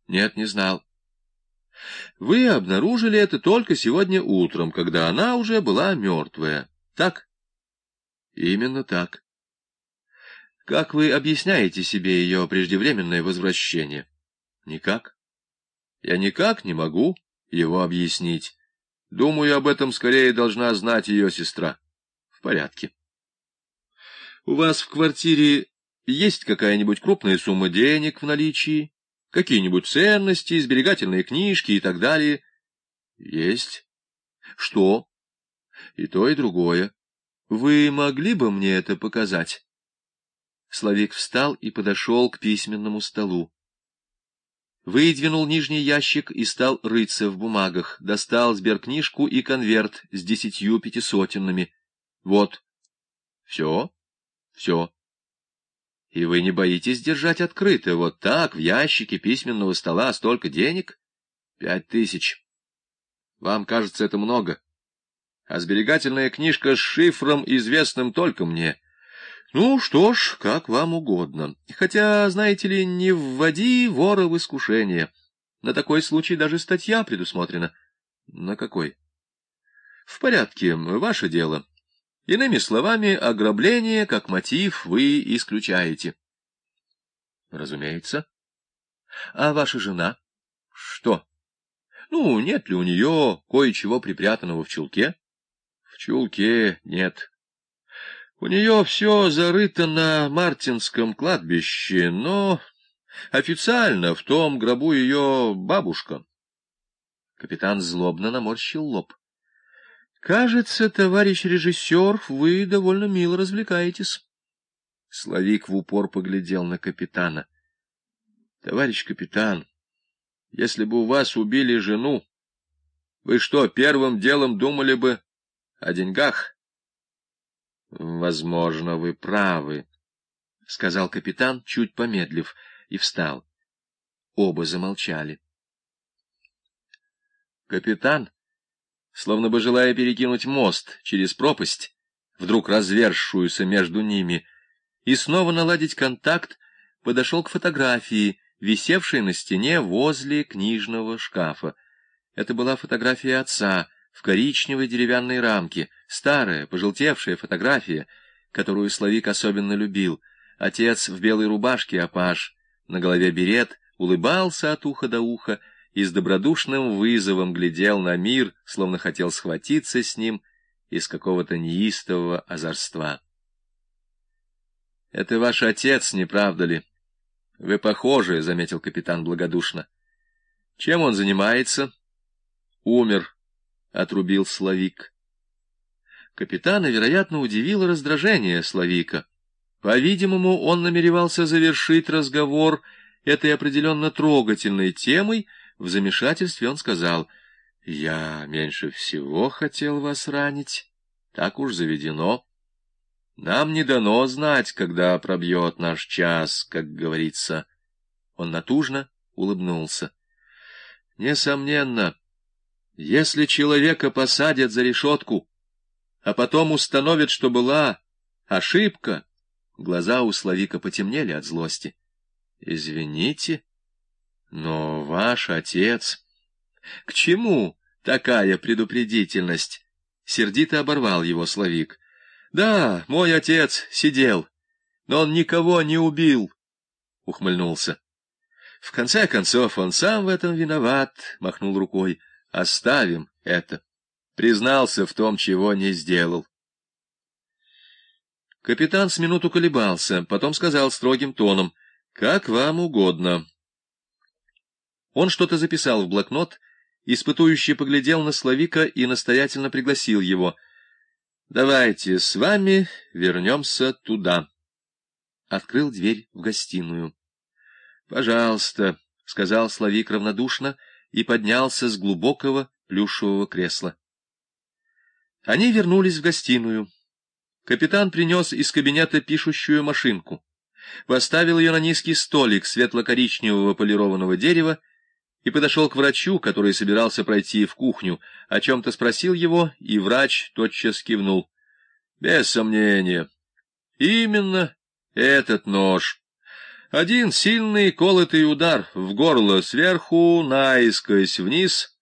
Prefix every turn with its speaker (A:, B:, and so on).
A: Нет, не знал. Вы обнаружили это только сегодня утром, когда она уже была мертвая. Так? Именно так. Как вы объясняете себе ее преждевременное возвращение? Никак. Я никак не могу его объяснить. Думаю, об этом скорее должна знать ее сестра. В порядке. У вас в квартире есть какая-нибудь крупная сумма денег в наличии? Какие-нибудь ценности, сберегательные книжки и так далее? Есть. Что? И то, и другое. Вы могли бы мне это показать? Славик встал и подошел к письменному столу. Выдвинул нижний ящик и стал рыться в бумагах. Достал сберкнижку и конверт с 10 пятисотенными. Вот. Все? Все. И вы не боитесь держать открыто? Вот так, в ящике письменного стола столько денег? 5000. Вам кажется, это много. А сберегательная книжка с шифром, известным только мне. Ну что ж, как вам угодно. Хотя, знаете ли, не вводи вора в искушение. На такой случай даже статья предусмотрена. На какой? В порядке, ваше дело. Иными словами, ограбление как мотив вы исключаете. Разумеется. А ваша жена? Что? Ну, нет ли у нее кое-чего припрятанного в чулке? В чулке нет. У нее все зарыто на Мартинском кладбище, но официально в том гробу ее бабушка. Капитан злобно наморщил лоб. Кажется, товарищ режиссер, вы довольно мило развлекаетесь. Славик в упор поглядел на капитана. Товарищ капитан, если бы у вас убили жену, вы что, первым делом думали бы о деньгах? Возможно, вы правы, — сказал капитан, чуть помедлив, и встал. Оба замолчали. Капитан, словно бы желая перекинуть мост через пропасть, вдруг разверзшуюся между ними, и снова наладить контакт, подошел к фотографии, висевшей на стене возле книжного шкафа. Это была фотография отца в коричневой деревянной рамке, старая, пожелтевшая фотография, которую Славик особенно любил. Отец в белой рубашке апаш, на голове берет, улыбался от уха до уха и с добродушным вызовом глядел на мир, словно хотел схватиться с ним из какого-то неистового озорства. — Это ваш отец, не правда ли? — Вы похожи, — заметил капитан благодушно. — Чем он занимается? — Умер, — отрубил Славик. Капитана, вероятно, удивило раздражение Славика. По-видимому, он намеревался завершить разговор этой определенно трогательной темой. В замешательстве он сказал: «Я меньше всего хотел вас ранить. Так уж заведено. Нам не дано знать, когда пробьет наш час, как говорится». Он натужно улыбнулся. «Несомненно, если человека посадят за решетку, а потом установят, что была ошибка...» Глаза у Славика потемнели от злости. «Извините, но ваш отец...» «К чему такая предупредительность?» Сердито оборвал его Славик. «Да, мой отец сидел, но он никого не убил», — ухмыльнулся. «В конце концов, он сам в этом виноват», — махнул рукой. «Оставим это. Признался в том, чего не сделал». Капитан с минуту колебался, потом сказал строгим тоном: «Как вам угодно». Он что-то записал в блокнот, испытующе поглядел на Славика и настоятельно пригласил его. «Давайте с вами вернемся туда». Открыл дверь в гостиную. «Пожалуйста», — сказал Славик равнодушно и поднялся с глубокого плюшевого кресла. Они вернулись в гостиную. Капитан принес из кабинета пишущую машинку, поставил ее на низкий столик светло-коричневого полированного дерева и подошел к врачу, который собирался пройти в кухню, о чем-то спросил его, и врач тотчас кивнул. — Без сомнения. Именно этот нож. Один сильный колотый удар в горло сверху, наискось вниз,